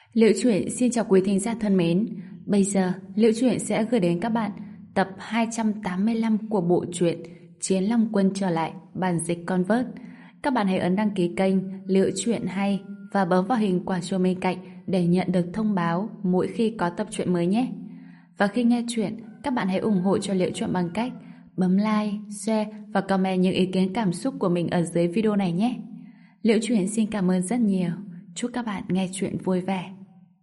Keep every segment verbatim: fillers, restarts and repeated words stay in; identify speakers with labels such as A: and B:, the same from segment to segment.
A: Liễu Chuyện xin chào quý thính giả thân mến. Bây giờ, Liễu Chuyện sẽ gửi đến các bạn tập hai trăm tám mươi lăm của bộ truyện Chiến Long Quân trở lại, bản dịch Convert. Các bạn hãy ấn đăng ký kênh Liễu Chuyện hay và bấm vào hình quả chuông bên cạnh để nhận được thông báo mỗi khi có tập truyện mới nhé. Và khi nghe chuyện, các bạn hãy ủng hộ cho Liễu Chuyện bằng cách bấm like, share và comment những ý kiến cảm xúc của mình ở dưới video này nhé. Liễu Chuyện xin cảm ơn rất nhiều. Chúc các bạn nghe chuyện vui vẻ.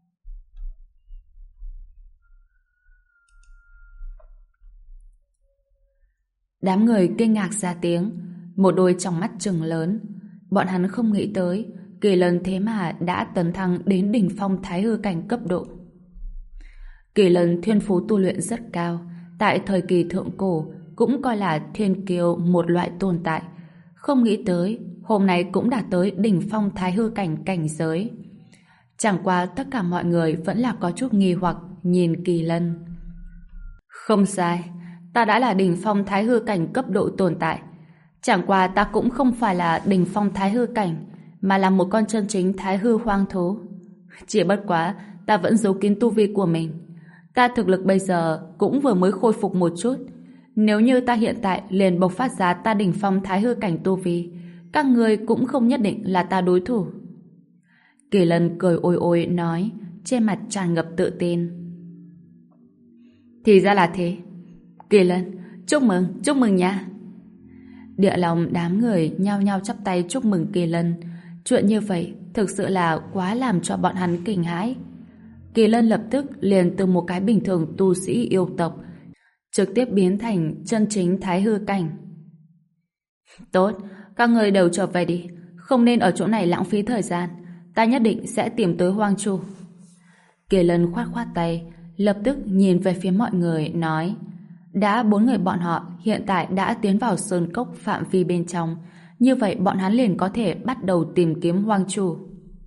A: Đám người kinh ngạc ra tiếng, một đôi trong mắt trừng lớn. Bọn hắn không nghĩ tới Kỳ Lân thế mà đã tấn thăng đến đỉnh phong thái hư cảnh cấp độ. Kỳ Lân thiên phú tu luyện rất cao, tại thời kỳ thượng cổ cũng coi là thiên kiêu một loại tồn tại. Không nghĩ tới hôm nay cũng đã tới đỉnh phong thái hư cảnh cảnh giới. Chẳng qua tất cả mọi người vẫn là có chút nghi hoặc nhìn Kỳ Lân. Không sai, ta đã là đỉnh phong thái hư cảnh cấp độ tồn tại. Chẳng qua ta cũng không phải là đỉnh phong thái hư cảnh, mà là một con chân chính thái hư hoang thú. Chỉ bất quá, ta vẫn giấu kín tu vi của mình. Ta thực lực bây giờ cũng vừa mới khôi phục một chút. Nếu như ta hiện tại liền bộc phát ra ta đỉnh phong thái hư cảnh tu vi, các người cũng không nhất định là ta đối thủ. Kỳ Lân cười ôi ôi nói, trên mặt tràn ngập tự tin. Thì ra là thế. Kỳ Lân, chúc mừng, chúc mừng nha. Địa lòng đám người nhao nhao chắp tay chúc mừng Kỳ Lân. Chuyện như vậy thực sự là quá làm cho bọn hắn kinh hãi. Kỳ Lân lập tức liền từ một cái bình thường tu sĩ yêu tộc trực tiếp biến thành chân chính thái hư cảnh. Tốt, các người đều trở về đi, không nên ở chỗ này lãng phí thời gian. Ta nhất định sẽ tìm tới Hoang Chu. Kỳ Lân khoát khoát tay, lập tức nhìn về phía mọi người nói, đã bốn người bọn họ hiện tại đã tiến vào sơn cốc phạm vi bên trong, như vậy bọn hắn liền có thể bắt đầu tìm kiếm Hoang Chu.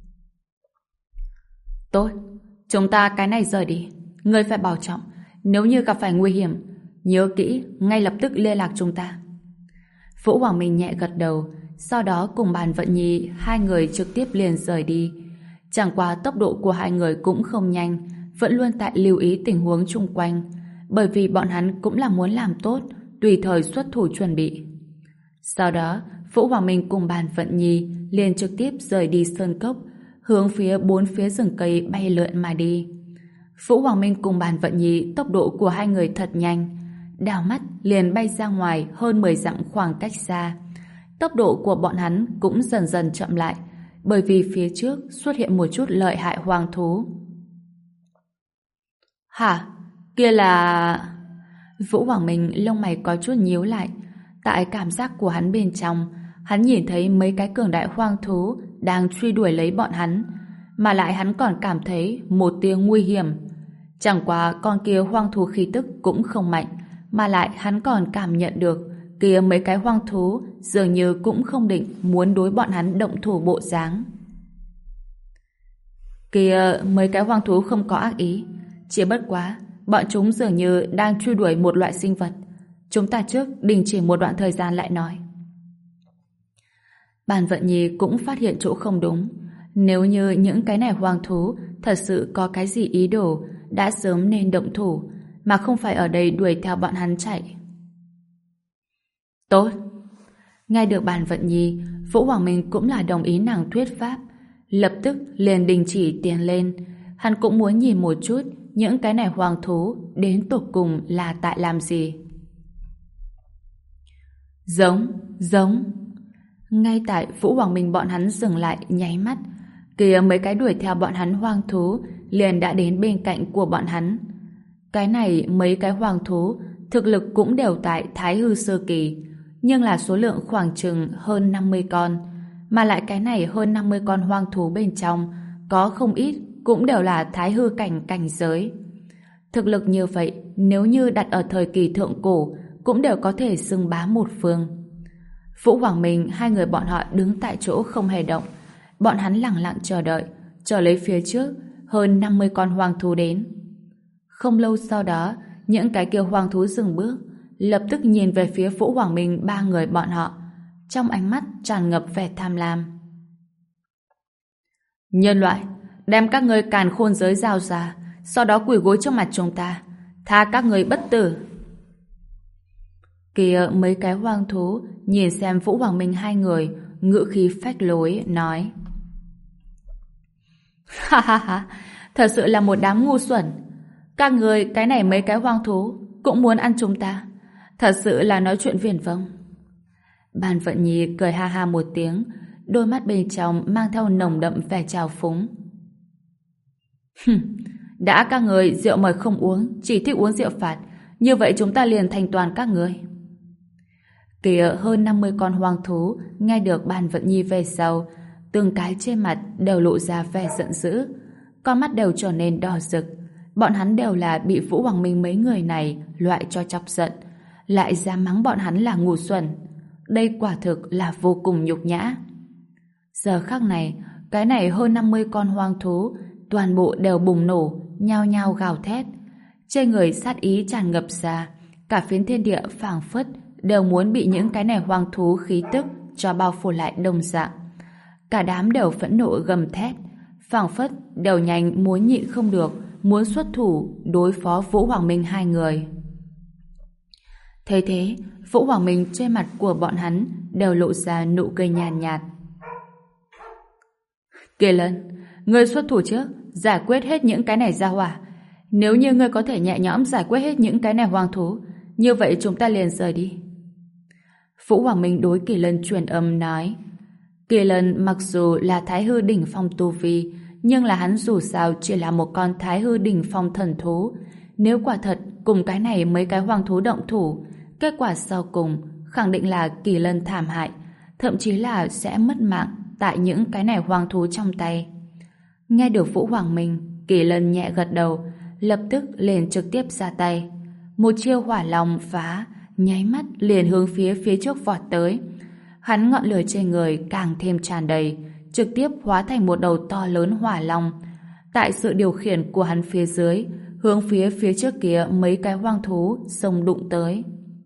A: Tốt, chúng ta cái này rời đi. Ngươi phải bảo trọng, nếu như gặp phải nguy hiểm, nhớ kỹ, ngay lập tức liên lạc chúng ta. Vũ Hoàng Minh nhẹ gật đầu, sau đó cùng Bàn Vận Nhi hai người trực tiếp liền rời đi. Chẳng qua tốc độ của hai người cũng không nhanh, vẫn luôn tại lưu ý tình huống chung quanh, bởi vì bọn hắn cũng là muốn làm tốt, tùy thời xuất thủ chuẩn bị. Sau đó, Vũ Hoàng Minh cùng Bàn Vận Nhi liền trực tiếp rời đi sơn cốc, hướng phía bốn phía rừng cây bay lượn mà đi. Vũ Hoàng Minh cùng Bàn Vận Nhi tốc độ của hai người thật nhanh, đảo mắt liền bay ra ngoài hơn mười dặm khoảng cách xa. Tốc độ của bọn hắn cũng dần dần chậm lại, bởi vì phía trước xuất hiện một chút lợi hại hoang thú. Hả? Kia là... Vũ Hoàng Minh lông mày có chút nhíu lại. Tại cảm giác của hắn bên trong, hắn nhìn thấy mấy cái cường đại hoang thú đang truy đuổi lấy bọn hắn, mà lại hắn còn cảm thấy một tia nguy hiểm. Chẳng qua con kia hoang thú khí tức cũng không mạnh, mà lại hắn còn cảm nhận được kia mấy cái hoang thú dường như cũng không định muốn đối bọn hắn động thủ bộ dáng. Kia mấy cái hoang thú không có ác ý, chỉ bất quá bọn chúng dường như đang truy đuổi một loại sinh vật. Chúng ta trước đình chỉ một đoạn thời gian lại nói. Bàn Vận Nhi cũng phát hiện chỗ không đúng. Nếu như những cái này hoang thú thật sự có cái gì ý đồ, đã sớm nên động thủ, mà không phải ở đây đuổi theo bọn hắn chạy. Tốt. Nghe được Bàn Vận Nhi, Vũ Hoàng Minh cũng là đồng ý nàng thuyết pháp, lập tức liền đình chỉ tiến lên. Hắn cũng muốn nhìn một chút những cái này hoang thú đến tột cùng là tại làm gì. Giống, giống. Ngay tại Vũ Hoàng Minh bọn hắn dừng lại nháy mắt, kìa mấy cái đuổi theo bọn hắn hoang thú liền đã đến bên cạnh của bọn hắn. Cái này mấy cái hoang thú thực lực cũng đều tại thái hư sơ kỳ, nhưng là số lượng khoảng chừng hơn năm mươi con, mà lại cái này hơn năm mươi con hoang thú bên trong có không ít cũng đều là thái hư cảnh cảnh giới. Thực lực như vậy nếu như đặt ở thời kỳ thượng cổ cũng đều có thể xưng bá một phương. Vũ Hoàng Minh hai người bọn họ đứng tại chỗ không hề động, bọn hắn lặng lặng chờ đợi, chờ lấy phía trước hơn năm mươi con hoang thú đến. Không lâu sau đó, những cái kia hoang thú dừng bước, lập tức nhìn về phía Vũ Hoàng Minh ba người bọn họ, trong ánh mắt tràn ngập vẻ tham lam. Nhân loại, đem các ngươi càn khôn giới giao ra, sau đó quỳ gối trước mặt chúng ta, tha các ngươi bất tử. Kìa mấy cái hoang thú nhìn xem Vũ Hoàng Minh hai người, ngữ khí phách lối nói: ha ha ha, thật sự là một đám ngu xuẩn. Các người cái này mấy cái hoang thú cũng muốn ăn chúng ta, thật sự là nói chuyện viển vông. Bàn Vận Nhi cười ha ha một tiếng, đôi mắt bên trong mang theo nồng đậm vẻ trào phúng. Đã các người rượu mời không uống, chỉ thích uống rượu phạt, như vậy chúng ta liền thành toàn các người. Kìa hơn năm mươi con hoang thú nghe được Bàn Vận Nhi về sau, từng cái trên mặt đều lộ ra vẻ giận dữ, con mắt đều trở nên đỏ rực. Bọn hắn đều là bị Vũ Hoàng Minh mấy người này loại cho chọc giận, lại dám mắng bọn hắn là ngu xuẩn. Đây quả thực là vô cùng nhục nhã. Giờ khắc này, cái này hơn năm mươi con hoang thú toàn bộ đều bùng nổ, nhao nhao gào thét. Trên người sát ý tràn ngập ra, cả phiến thiên địa phảng phất đều muốn bị những cái này hoang thú khí tức cho bao phủ lại đồng dạng. Cả đám đều phẫn nộ gầm thét, phảng phất đều nhanh muốn nhịn không được, muốn xuất thủ đối phó Vũ Hoàng Minh hai người. Thế thế, Vũ Hoàng Minh trên mặt của bọn hắn đều lộ ra nụ cười nhàn nhạt, nhạt. Kỳ Lân, ngươi xuất thủ trước, giải quyết hết những cái này ra hỏa. Nếu như ngươi có thể nhẹ nhõm giải quyết hết những cái này hoang thú, như vậy chúng ta liền rời đi. Vũ Hoàng Minh đối Kỳ Lân truyền âm nói. Kỳ Lân mặc dù là Thái Hư đỉnh phong tu vi, nhưng là hắn dù sao chỉ là một con Thái Hư đỉnh phong thần thú. Nếu quả thật cùng cái này mấy cái hoang thú động thủ, kết quả sau cùng khẳng định là Kỳ Lân thảm hại, thậm chí là sẽ mất mạng tại những cái này hoang thú trong tay. Nghe được Vũ Hoàng Minh, Kỳ Lân nhẹ gật đầu, lập tức liền trực tiếp ra tay. Một chiêu hỏa long phá, nháy mắt liền hướng phía phía trước vọt tới. Hắn ngọn lửa trên người càng thêm tràn đầy, trực tiếp hóa thành một đầu to lớn hỏa long. Tại sự điều khiển của hắn phía dưới, hướng phía phía trước kia mấy cái hoang thú xông đụng tới.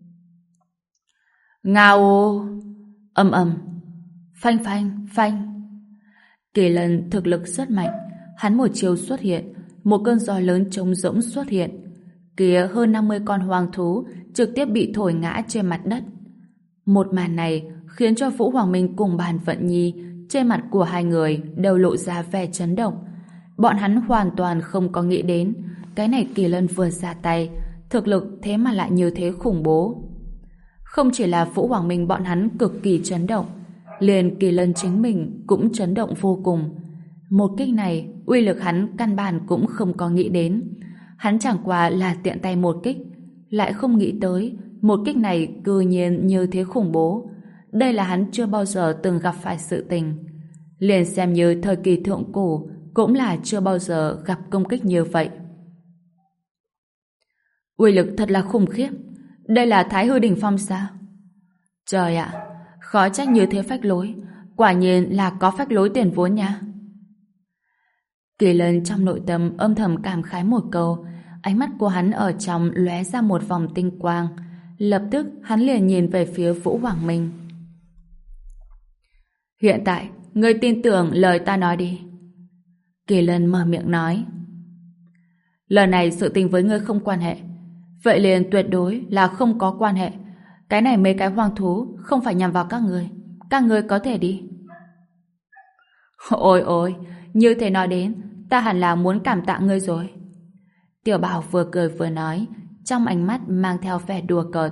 A: Ngao! Ầm ầm, phanh phanh phanh. Kỳ Lân thực lực rất mạnh, hắn một chiêu xuất hiện, một cơn gió lớn trống rỗng xuất hiện. Kia hơn năm mươi con hoang thú trực tiếp bị thổi ngã trên mặt đất. Một màn này khiến cho Vũ Hoàng Minh cùng Bàn Vận Nhi trên mặt của hai người đều lộ ra vẻ chấn động. Bọn hắn hoàn toàn không có nghĩ đến cái này Kỳ Lân vừa ra tay, thực lực thế mà lại như thế khủng bố. Không chỉ là Vũ Hoàng Minh bọn hắn cực kỳ chấn động, liền Kỳ Lân chính mình cũng chấn động vô cùng. Một kích này, uy lực hắn căn bản cũng không có nghĩ đến. Hắn chẳng qua là tiện tay một kích, lại không nghĩ tới một kích này cư nhiên như thế khủng bố. Đây là hắn chưa bao giờ từng gặp phải sự tình. Liền xem như thời kỳ thượng cổ cũng là chưa bao giờ gặp công kích như vậy. Uy lực thật là khủng khiếp. Đây là Thái Hư đỉnh phong sao? Trời ạ, khó trách như thế phách lối, quả nhiên là có phách lối tiền vốn nha. Kỳ Lân trong nội tâm âm thầm cảm khái một câu, ánh mắt của hắn ở trong lóe ra một vòng tinh quang. Lập tức hắn liền nhìn về phía Vũ Hoàng Minh. Hiện tại, ngươi tin tưởng lời ta nói đi. Kỳ Lân mở miệng nói. Lần này sự tình với ngươi không quan hệ, vậy liền tuyệt đối là không có quan hệ. Cái này mấy cái hoang thú không phải nhằm vào các ngươi, các ngươi có thể đi. Ôi ôi, như thế nói đến, ta hẳn là muốn cảm tạ ngươi rồi. Tiểu Bảo vừa cười vừa nói, trong ánh mắt mang theo vẻ đùa cợt.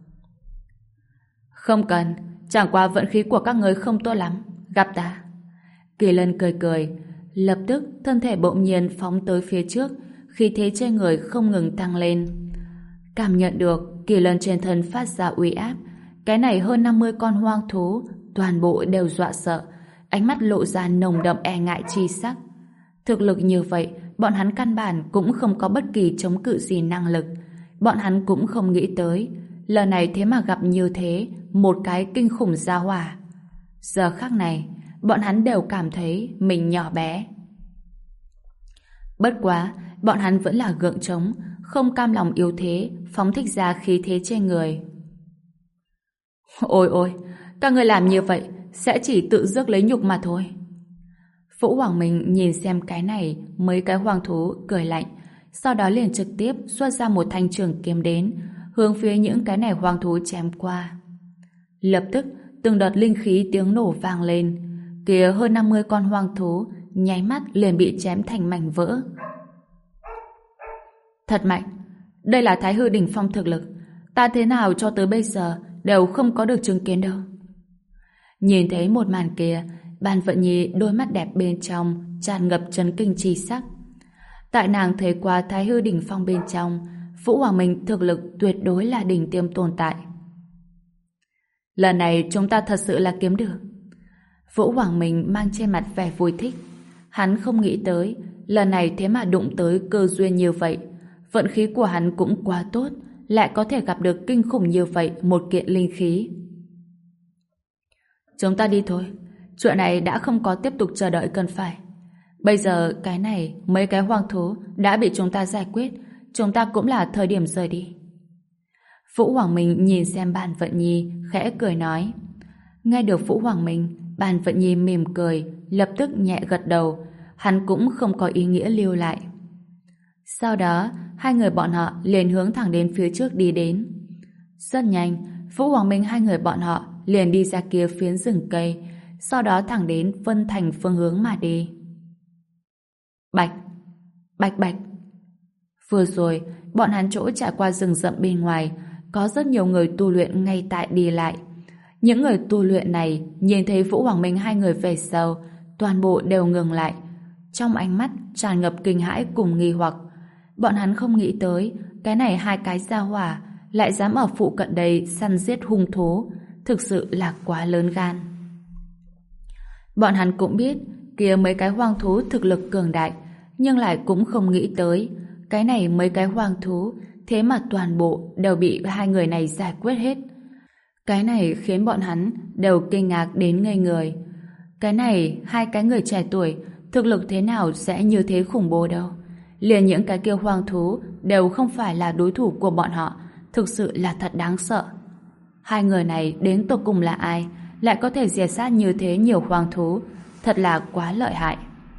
A: Không cần, chẳng qua vận khí của các ngươi không tốt lắm, gặp ta. Kỳ Lân cười cười, lập tức thân thể bỗng nhiên phóng tới phía trước, khí thế trên người không ngừng tăng lên. Cảm nhận được Kỳ Lân trên thân phát ra uy áp, cái này hơn năm mươi con hoang thú toàn bộ đều dọa sợ, ánh mắt lộ ra nồng đậm e ngại chi sắc. Thực lực như vậy, bọn hắn căn bản cũng không có bất kỳ chống cự gì năng lực. Bọn hắn cũng không nghĩ tới, lần này thế mà gặp như thế, một cái kinh khủng gia hỏa. Giờ khắc này, bọn hắn đều cảm thấy mình nhỏ bé. Bất quá, bọn hắn vẫn là gượng trống, không cam lòng yếu thế, phóng thích ra khí thế trên người. Ôi ôi, các người làm như vậy sẽ chỉ tự rước lấy nhục mà thôi. Vũ Hoàng Minh nhìn xem cái này, mấy cái hoang thú cười lạnh, sau đó liền trực tiếp xuất ra một thanh trường kiếm đến, hướng phía những cái này hoang thú chém qua. Lập tức, từng đợt linh khí tiếng nổ vang lên, kia hơn năm mươi con hoang thú nháy mắt liền bị chém thành mảnh vỡ. Thật mạnh, đây là Thái Hư đỉnh phong thực lực, ta thế nào cho tới bây giờ đều không có được chứng kiến đâu. Nhìn thấy một màn kia, Ban Vận Nhi đôi mắt đẹp bên trong tràn ngập chấn kinh chi sắc. Tại nàng thấy qua Thái Hư đỉnh phong bên trong, Vũ Hoàng Minh thực lực tuyệt đối là đỉnh tiêm tồn tại. Lần này chúng ta thật sự là kiếm được. Vũ Hoàng Minh mang trên mặt vẻ vui thích. Hắn không nghĩ tới, lần này thế mà đụng tới cơ duyên như vậy. Vận khí của hắn cũng quá tốt, lại có thể gặp được kinh khủng như vậy một kiện linh khí. Chúng ta đi thôi. Chuyện này đã không có tiếp tục chờ đợi cần phải. Bây giờ cái này, mấy cái hoang thú đã bị chúng ta giải quyết, chúng ta cũng là thời điểm rời đi. Vũ Hoàng Minh nhìn xem Ban Vận Nhi, khẽ cười nói. Nghe được Vũ Hoàng Minh, Ban Vận Nhi mỉm cười, lập tức nhẹ gật đầu. Hắn cũng không có ý nghĩa lưu lại. Sau đó, hai người bọn họ liền hướng thẳng đến phía trước đi đến. Rất nhanh, Vũ Hoàng Minh hai người bọn họ liền đi ra kia phiến rừng cây, sau đó thẳng đến Vân Thành phương hướng mà đi. Bạch, bạch bạch. Vừa rồi, bọn hắn chỗ trải qua rừng rậm bên ngoài, có rất nhiều người tu luyện ngay tại đi lại. Những người tu luyện này nhìn thấy Vũ Hoàng Minh hai người về sau, toàn bộ đều ngừng lại. Trong ánh mắt tràn ngập kinh hãi cùng nghi hoặc. Bọn hắn không nghĩ tới, cái này hai cái gia hỏa lại dám ở phụ cận đây săn giết hung thú, thực sự là quá lớn gan. Bọn hắn cũng biết kia mấy cái hoang thú thực lực cường đại, nhưng lại cũng không nghĩ tới cái này mấy cái hoang thú thế mà toàn bộ đều bị hai người này giải quyết hết. Cái này khiến bọn hắn đều kinh ngạc đến ngây người. Cái này hai cái người trẻ tuổi thực lực thế nào sẽ như thế khủng bố đâu. Liền những cái kia hoang thú đều không phải là đối thủ của bọn họ, thực sự là thật đáng sợ. Hai người này đến tột cùng là ai, lại có thể diệt sát như thế nhiều hoang thú, thật là quá lợi hại.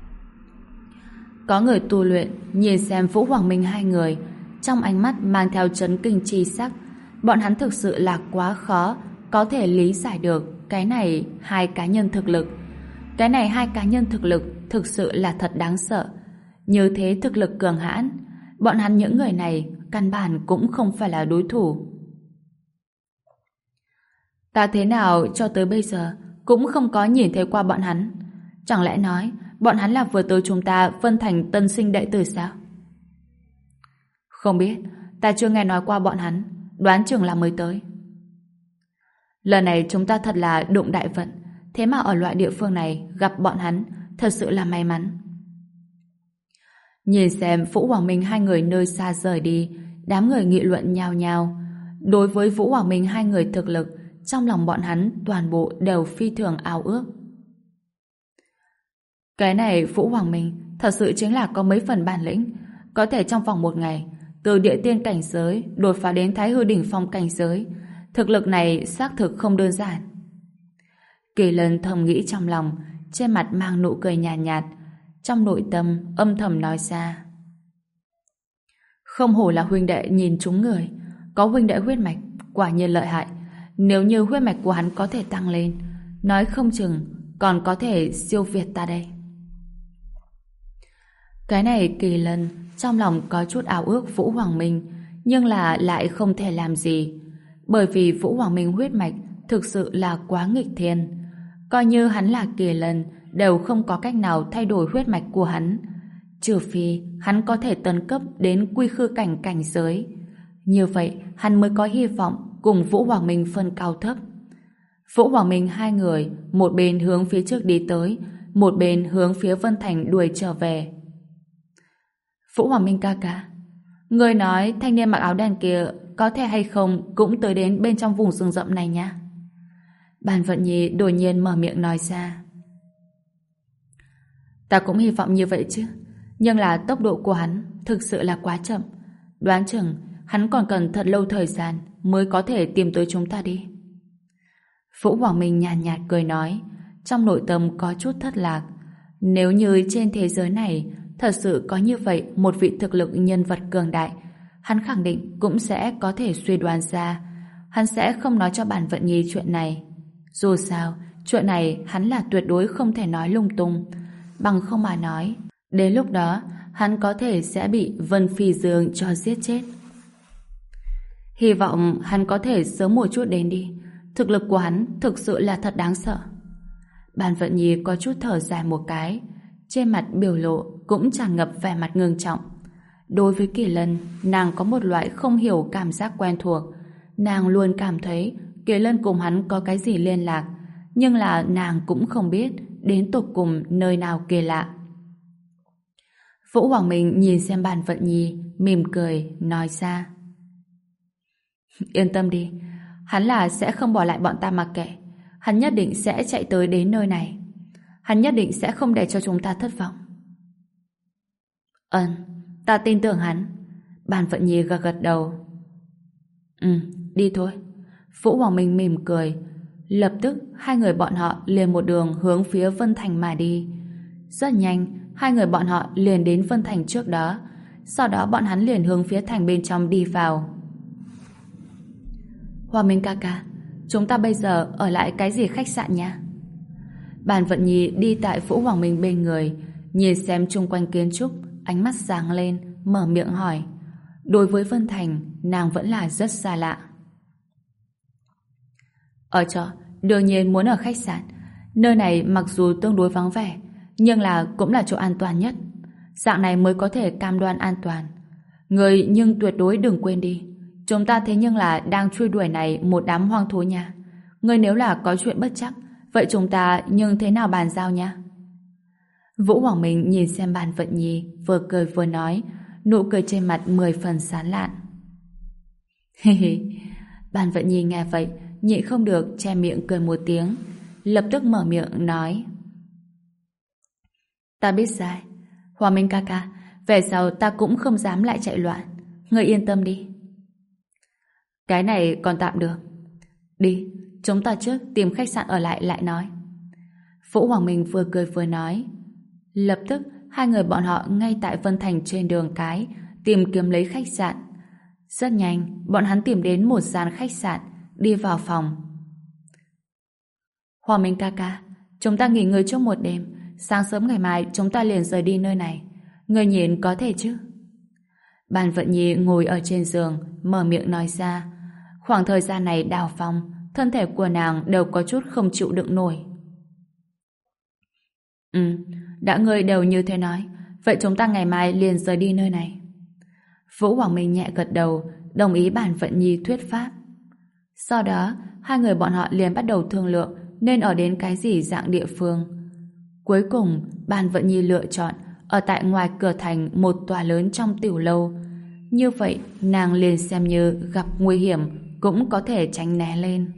A: Có người tu luyện nhìn xem Vũ Hoàng Minh hai người, trong ánh mắt mang theo chấn kinh chi sắc. Bọn hắn thực sự là quá khó có thể lý giải được cái này hai cá nhân thực lực. Cái này hai cá nhân thực lực thực sự là thật đáng sợ. Như thế thực lực cường hãn, bọn hắn những người này căn bản cũng không phải là đối thủ. Ta thế nào cho tới bây giờ cũng không có nhìn thấy qua bọn hắn. Chẳng lẽ nói bọn hắn là vừa tới chúng ta Vân Thành tân sinh đệ tử sao? Không biết, ta chưa nghe nói qua bọn hắn, đoán chừng là mới tới. Lần này chúng ta thật là đụng đại vận, thế mà ở loại địa phương này gặp bọn hắn, thật sự là may mắn. Nhìn xem Vũ Hoàng Minh hai người nơi xa rời đi, đám người nghị luận nhao nhao. Đối với Vũ Hoàng Minh hai người thực lực, trong lòng bọn hắn toàn bộ đều phi thường ao ước. Cái này Vũ Hoàng Minh thật sự chính là có mấy phần bản lĩnh, có thể trong vòng một ngày từ địa tiên cảnh giới đột phá đến Thái Hư đỉnh phong cảnh giới. Thực lực này xác thực không đơn giản. Kỳ Lân thầm nghĩ trong lòng, trên mặt mang nụ cười nhàn nhạt, nhạt, trong nội tâm âm thầm nói ra. Không hổ là huynh đệ nhìn trúng người, có huynh đệ huyết mạch, quả nhiên lợi hại. Nếu như huyết mạch của hắn có thể tăng lên, nói không chừng còn có thể siêu việt ta đây. Cái này Kỳ Lân trong lòng có chút ao ước Vũ Hoàng Minh, nhưng là lại không thể làm gì, bởi vì Vũ Hoàng Minh huyết mạch thực sự là quá nghịch thiên. Coi như hắn là Kỳ Lân đều không có cách nào thay đổi huyết mạch của hắn, trừ phi hắn có thể tấn cấp đến quy khư cảnh cảnh giới. Như vậy hắn mới có hy vọng cùng Vũ Hoàng Minh phân cao thấp. Vũ Hoàng Minh hai người một bên hướng phía trước đi tới, một bên hướng phía Vân Thành đuổi trở về. Vũ Hoàng Minh ca ca, người nói thanh niên mặc áo đen kia có thể hay không cũng tới đến bên trong vùng rừng rậm này nha. Bàn Vận Nhi đột nhiên mở miệng nói ra. Ta cũng hy vọng như vậy chứ, nhưng là tốc độ của hắn thực sự là quá chậm, đoán chừng hắn còn cần thật lâu thời gian mới có thể tìm tới chúng ta đi. Vũ Hoàng Minh nhàn nhạt, nhạt cười nói, trong nội tâm có chút thất lạc. Nếu như trên thế giới này thật sự có như vậy một vị thực lực nhân vật cường đại, hắn khẳng định cũng sẽ có thể suy đoán ra. Hắn sẽ không nói cho Bàn Vận Nhi chuyện này. Dù sao, chuyện này hắn là tuyệt đối không thể nói lung tung. Bằng không mà nói, đến lúc đó hắn có thể sẽ bị Vân Phi Dương cho giết chết. Hy vọng hắn có thể sớm một chút đến đi. Thực lực của hắn thực sự là thật đáng sợ. Bàn Vận Nhi có chút thở dài một cái, trên mặt biểu lộ cũng tràn ngập vẻ mặt ngưng trọng. Đối với Kỳ Lân, nàng có một loại không hiểu cảm giác quen thuộc. Nàng luôn cảm thấy Kỳ Lân cùng hắn có cái gì liên lạc, nhưng là nàng cũng không biết đến tột cùng nơi nào kỳ lạ. Vũ Hoàng Minh nhìn xem Bàn Vận Nhi, mỉm cười, nói ra: Yên tâm đi, hắn là sẽ không bỏ lại bọn ta mặc kệ. Hắn nhất định sẽ chạy tới đến nơi này. Hắn nhất định sẽ không để cho chúng ta thất vọng. Ừm, ta tin tưởng hắn. Bàn Vận Nhi gật gật đầu. Ừ, đi thôi. Vũ Hoàng Minh mỉm cười. Lập tức hai người bọn họ liền một đường hướng phía Vân Thành mà đi. Rất nhanh, hai người bọn họ liền đến Vân Thành trước đó. Sau đó bọn hắn liền hướng phía thành bên trong đi vào. Hoàng Minh ca ca, chúng ta bây giờ ở lại cái gì khách sạn nha? Bàn Vận Nhi đi tại Vũ Hoàng Minh bên người, nhìn xem chung quanh kiến trúc, ánh mắt sáng lên, mở miệng hỏi. Đối với Vân Thành, nàng vẫn là rất xa lạ. Ở chợ, đương nhiên muốn ở khách sạn. Nơi này mặc dù tương đối vắng vẻ, nhưng là cũng là chỗ an toàn nhất. Dạng này mới có thể cam đoan an toàn. Người nhưng tuyệt đối đừng quên đi, chúng ta thế nhưng là đang truy đuổi này một đám hoang thú nha. Người nếu là có chuyện bất chắc, vậy chúng ta nhưng thế nào bàn giao nha? Vũ Hoàng Minh nhìn xem Bàn Vận Nhi, vừa cười vừa nói, nụ cười trên mặt mười phần sán lạn. Hi hi. Bàn Vận Nhi nghe vậy, nhịn không được che miệng cười một tiếng, lập tức mở miệng nói: Ta biết sai. Hoàng Minh ca ca, về sau ta cũng không dám lại chạy loạn. Người yên tâm đi. Cái này còn tạm được. Đi, chúng ta trước tìm khách sạn ở lại lại nói. Vũ Hoàng Minh vừa cười vừa nói. Lập tức hai người bọn họ ngay tại Vân Thành trên đường cái tìm kiếm lấy khách sạn. Rất nhanh, bọn hắn tìm đến một gian khách sạn, đi vào phòng. Hoàng Minh ca ca, chúng ta nghỉ ngơi trước một đêm, sáng sớm ngày mai chúng ta liền rời đi nơi này. Người nhìn có thể chứ? Bàn Vận Nhi ngồi ở trên giường, mở miệng nói ra. Khoảng thời gian này đào phong, thân thể của nàng đều có chút không chịu đựng nổi. Ừ, đã ngươi đều như thế nói, vậy chúng ta ngày mai liền rời đi nơi này. Vũ Hoàng Minh nhẹ gật đầu, đồng ý Bàn Vận Nhi thuyết pháp. Sau đó, hai người bọn họ liền bắt đầu thương lượng nên ở đến cái gì dạng địa phương. Cuối cùng, Bàn Vận Nhi lựa chọn ở tại ngoài cửa thành một tòa lớn trong tiểu lâu. Như vậy, nàng liền xem như gặp nguy hiểm cũng có thể tránh né lên.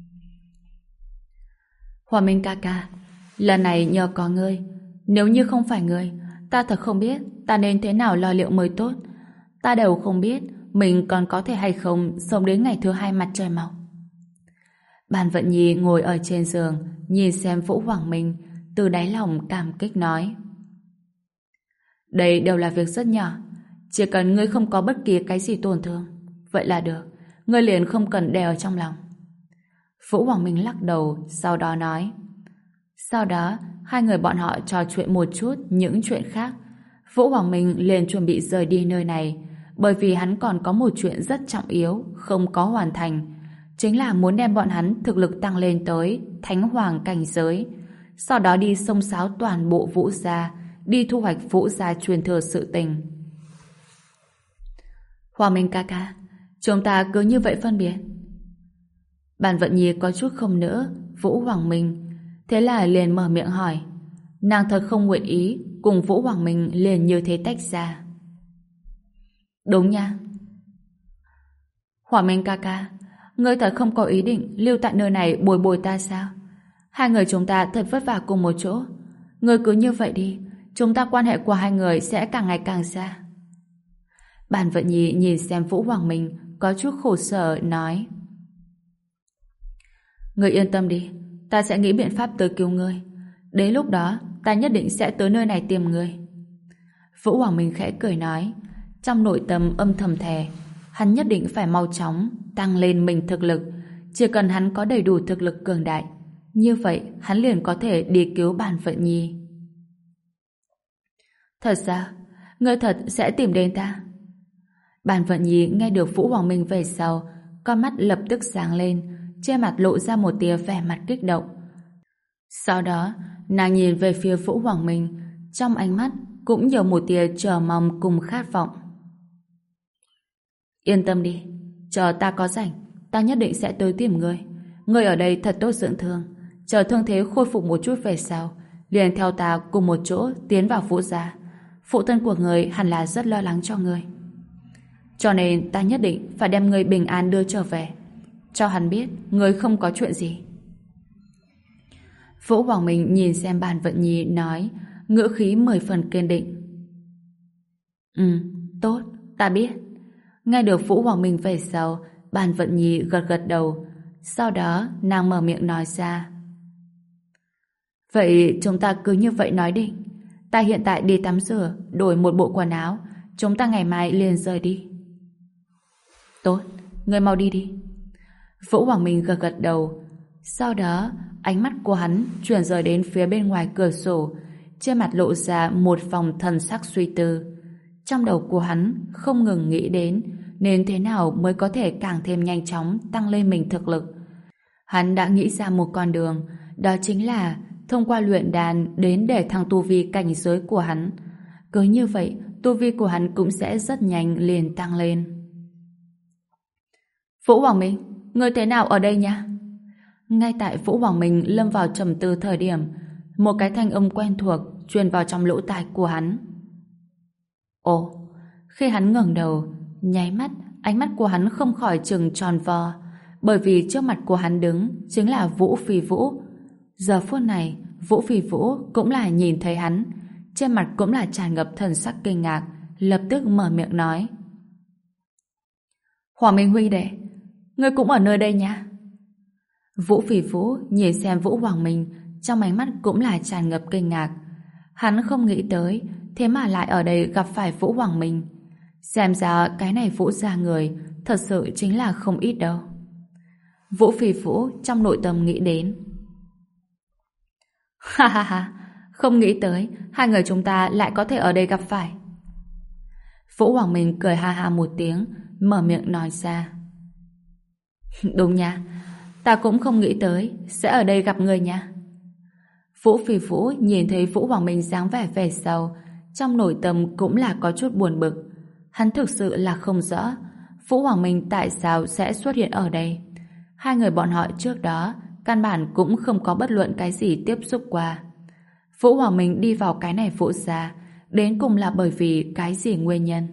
A: Hòa Minh ca ca, lần này nhờ có ngươi. Nếu như không phải ngươi, ta thật không biết ta nên thế nào lo liệu mới tốt. Ta đều không biết mình còn có thể hay không sống đến ngày thứ hai mặt trời mọc. Bàn Vận Nhi ngồi ở trên giường, nhìn xem Vũ Hoàng Minh, từ đáy lòng cảm kích nói. Đây đều là việc rất nhỏ, chỉ cần ngươi không có bất kỳ cái gì tổn thương, vậy là được, ngươi liền không cần đè ở trong lòng. Vũ Hoàng Minh lắc đầu, sau đó nói. Sau đó, hai người bọn họ trò chuyện một chút những chuyện khác. Vũ Hoàng Minh liền chuẩn bị rời đi nơi này, bởi vì hắn còn có một chuyện rất trọng yếu, không có hoàn thành. Chính là muốn đem bọn hắn thực lực tăng lên tới Thánh Hoàng cảnh giới, sau đó đi xông xáo toàn bộ Vũ gia, đi thu hoạch Vũ gia truyền thừa sự tình. Hoàng Minh ca ca, chúng ta cứ như vậy phân biệt. Bàn Vận Nhi có chút không nỡ Vũ Hoàng Minh, thế là liền mở miệng hỏi. Nàng thật không nguyện ý cùng Vũ Hoàng Minh liền như thế tách ra. Đúng nha. Hoàng Minh ca ca, ngươi thật không có ý định lưu tại nơi này bồi bồi ta sao? Hai người chúng ta thật vất vả cùng một chỗ. Ngươi cứ như vậy đi, chúng ta quan hệ của hai người sẽ càng ngày càng xa. Bàn Vận Nhi nhìn xem Vũ Hoàng Minh có chút khổ sở nói. Ngươi yên tâm đi, ta sẽ nghĩ biện pháp tới cứu ngươi. Đến lúc đó, ta nhất định sẽ tới nơi này tìm ngươi. Vũ Hoàng Minh khẽ cười nói, trong nội tâm âm thầm thề, hắn nhất định phải mau chóng tăng lên mình thực lực. Chỉ cần hắn có đầy đủ thực lực cường đại, như vậy hắn liền có thể đi cứu Bàn Vận Nhi. Thật sao? Ngươi thật sẽ tìm đến ta? Bàn Vận Nhi nghe được Vũ Hoàng Minh về sau, con mắt lập tức sáng lên, trên mặt lộ ra một tia vẻ mặt kích động. Sau đó, nàng nhìn về phía Vũ Hoàng Minh, trong ánh mắt cũng nhiều một tia chờ mong cùng khát vọng. Yên tâm đi, chờ ta có rảnh, ta nhất định sẽ tới tìm ngươi. Ngươi ở đây thật tốt dưỡng thương, chờ thương thế khôi phục một chút về sau, liền theo ta cùng một chỗ tiến vào Vũ gia. Phụ thân của ngươi hẳn là rất lo lắng cho ngươi. Cho nên ta nhất định phải đem ngươi bình an đưa trở về, cho hắn biết ngươi không có chuyện gì. Vũ Hoàng Minh nhìn xem Bàn Vận Nhi nói, ngữ khí mười phần kiên định. Ừ, tốt, ta biết. Nghe được Vũ Hoàng Minh về sau, Bàn Vận Nhi gật gật đầu. Sau đó nàng mở miệng nói ra. Vậy chúng ta cứ như vậy nói định. Ta hiện tại đi tắm rửa, đổi một bộ quần áo, chúng ta ngày mai liền rời đi. Tốt, ngươi mau đi đi. Vũ Hoàng Minh gật gật đầu. Sau đó ánh mắt của hắn chuyển rời đến phía bên ngoài cửa sổ, trên mặt lộ ra một vòng thần sắc suy tư. Trong đầu của hắn không ngừng nghĩ đến nên thế nào mới có thể càng thêm nhanh chóng tăng lên mình thực lực. Hắn đã nghĩ ra một con đường, đó chính là thông qua luyện đan đến để thăng tu vi cảnh giới của hắn. Cứ như vậy, tu vi của hắn cũng sẽ rất nhanh liền tăng lên. Vũ Hoàng Minh, ngươi thế nào ở đây nhá? Ngay tại Vũ Hoàng Minh lâm vào trầm tư thời điểm, một cái thanh âm quen thuộc truyền vào trong lỗ tai của hắn. Ồ, khi hắn ngẩng đầu, nháy mắt, ánh mắt của hắn không khỏi trừng tròn vo, bởi vì trước mặt của hắn đứng chính là Vũ Phi Vũ. Giờ phút này, Vũ Phi Vũ cũng là nhìn thấy hắn, trên mặt cũng là tràn ngập thần sắc kinh ngạc, lập tức mở miệng nói. Hoàng Minh huynh đệ, ngươi cũng ở nơi đây nha. Vũ Phi Vũ nhìn xem Vũ Hoàng Minh, trong ánh mắt cũng là tràn ngập kinh ngạc. Hắn không nghĩ tới, thế mà lại ở đây gặp phải Vũ Hoàng Minh. Xem ra cái này Vũ gia người thật sự chính là không ít đâu. Vũ Phi Vũ trong nội tâm nghĩ đến. Ha ha ha, không nghĩ tới hai người chúng ta lại có thể ở đây gặp phải. Vũ Hoàng Minh cười ha ha một tiếng, mở miệng nói ra. Đúng nha, ta cũng không nghĩ tới sẽ ở đây gặp người nha. Vũ Phi Vũ nhìn thấy Vũ Hoàng Minh dáng vẻ về sau, trong nội tâm cũng là có chút buồn bực. Hắn thực sự là không rõ Vũ Hoàng Minh tại sao sẽ xuất hiện ở đây. Hai người bọn họ trước đó căn bản cũng không có bất luận cái gì tiếp xúc qua. Vũ Hoàng Minh đi vào cái này Vũ gia đến cùng là bởi vì cái gì nguyên nhân?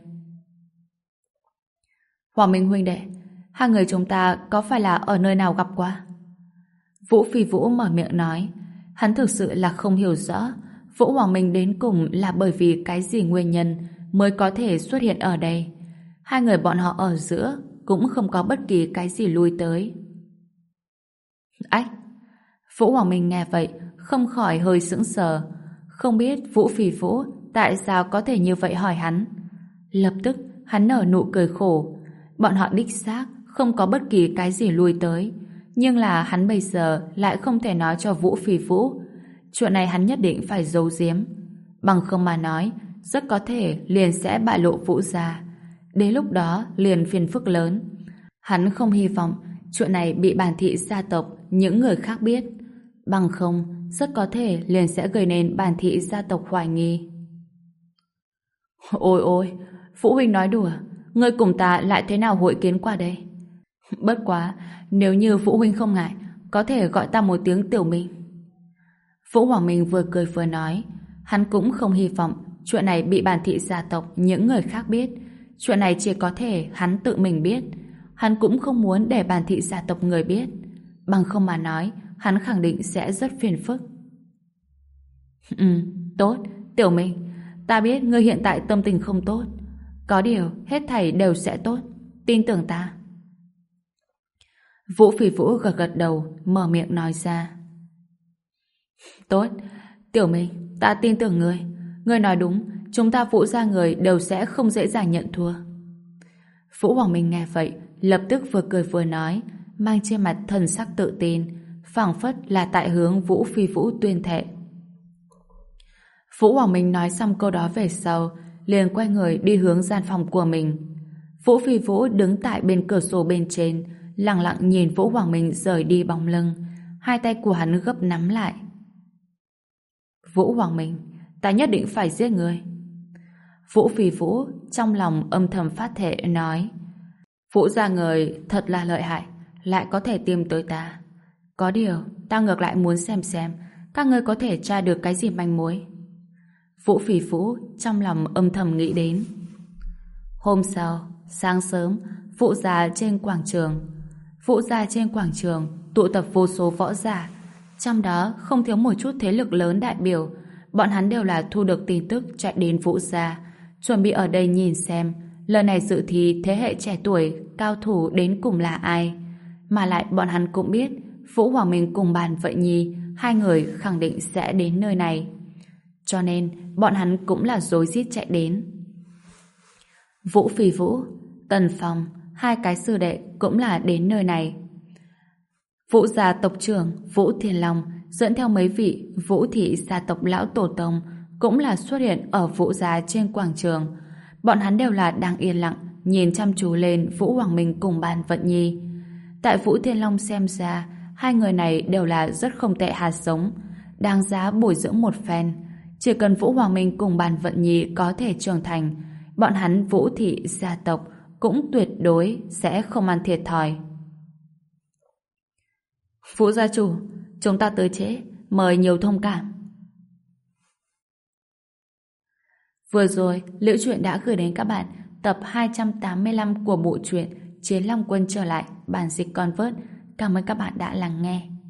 A: Hoàng Minh huynh đệ, hai người chúng ta có phải là ở nơi nào gặp qua? Vũ Phi Vũ mở miệng nói. Hắn thực sự là không hiểu rõ Vũ Hoàng Minh đến cùng là bởi vì cái gì nguyên nhân mới có thể xuất hiện ở đây. Hai người bọn họ ở giữa cũng không có bất kỳ cái gì lui tới. Ách! Vũ Hoàng Minh nghe vậy không khỏi hơi sững sờ, không biết Vũ Phi Vũ tại sao có thể như vậy hỏi hắn. Lập tức hắn nở nụ cười khổ. Bọn họ đích xác không có bất kỳ cái gì lui tới, nhưng là hắn bây giờ lại không thể nói cho Vũ Phi Vũ. Chuyện này hắn nhất định phải giấu giếm, bằng không mà nói rất có thể liền sẽ bại lộ Vũ gia. Đến lúc đó liền phiền phức lớn. Hắn không hy vọng chuyện này bị Bàn Thị gia tộc những người khác biết, bằng không rất có thể liền sẽ gây nên Bàn Thị gia tộc hoài nghi. Ôi ôi, Vũ huynh nói đùa, ngươi cùng ta lại thế nào hội kiến qua đây? Bất quá, nếu như Vũ huynh không ngại, có thể gọi ta một tiếng Tiểu Minh. Vũ Hoàng Minh vừa cười vừa nói, hắn cũng không hy vọng chuyện này bị Bàn Thị gia tộc những người khác biết. Chuyện này chỉ có thể hắn tự mình biết. Hắn cũng không muốn để Bàn Thị gia tộc người biết, bằng không mà nói hắn khẳng định sẽ rất phiền phức. Ừ, tốt, Tiểu Minh, ta biết ngươi hiện tại tâm tình không tốt, có điều hết thảy đều sẽ tốt, tin tưởng ta. Vũ Phi Vũ gật gật đầu, mở miệng nói ra. Tốt, Tiểu Minh, ta tin tưởng ngươi. Ngươi nói đúng, chúng ta Vũ gia người đều sẽ không dễ dàng nhận thua. Vũ Hoàng Minh nghe vậy, lập tức vừa cười vừa nói, mang trên mặt thần sắc tự tin, phảng phất là tại hướng Vũ Phi Vũ tuyên thệ. Vũ Hoàng Minh nói xong câu đó về sau, liền quay người đi hướng gian phòng của mình. Vũ Phi Vũ đứng tại bên cửa sổ bên trên, lặng lặng nhìn Vũ Hoàng Minh rời đi bóng lưng, hai tay của hắn gấp nắm lại. Vũ Hoàng Minh, ta nhất định phải giết ngươi. Vũ Phi Vũ trong lòng âm thầm phát thệ nói, Vũ gia người thật là lợi hại, lại có thể tìm tới ta. Có điều, ta ngược lại muốn xem xem các ngươi có thể tra được cái gì manh mối. Vũ Phi Vũ trong lòng âm thầm nghĩ đến. Hôm sau, sáng sớm, Vũ gia trên quảng trường. Vũ gia trên quảng trường tụ tập vô số võ giả, trong đó không thiếu một chút thế lực lớn đại biểu. Bọn hắn đều là thu được tin tức chạy đến Vũ gia, chuẩn bị ở đây nhìn xem lần này dự thi thế hệ trẻ tuổi cao thủ đến cùng là ai. Mà lại bọn hắn cũng biết Vũ Hoàng Minh cùng Bàn Vậy Nhi hai người khẳng định sẽ đến nơi này, cho nên bọn hắn cũng là rối rít chạy đến. Vũ Phi Vũ, Tần Phong, hai cái sư đệ cũng là đến nơi này. Vũ gia tộc trưởng Vũ Thiên Long dẫn theo mấy vị Vũ thị gia tộc lão tổ tông cũng là xuất hiện ở Vũ gia trên quảng trường. Bọn hắn đều là đang yên lặng nhìn chăm chú lên Vũ Hoàng Minh cùng Bàn Vận Nhi. Tại Vũ Thiên Long xem ra, hai người này đều là rất không tệ hạt giống, đáng giá bồi dưỡng một phen. Chỉ cần Vũ Hoàng Minh cùng Bàn Vận Nhi có thể trưởng thành, bọn hắn Vũ thị gia tộc cũng tuyệt đối sẽ không ăn thiệt thòi. Vũ gia chủ, chúng ta tới trễ, mời nhiều thông cảm. Vừa rồi, Liễu Chuyện đã gửi đến các bạn tập hai trăm tám mươi lăm của bộ truyện Chiến Long Quân trở lại, bản dịch Convert. Cảm ơn các bạn đã lắng nghe.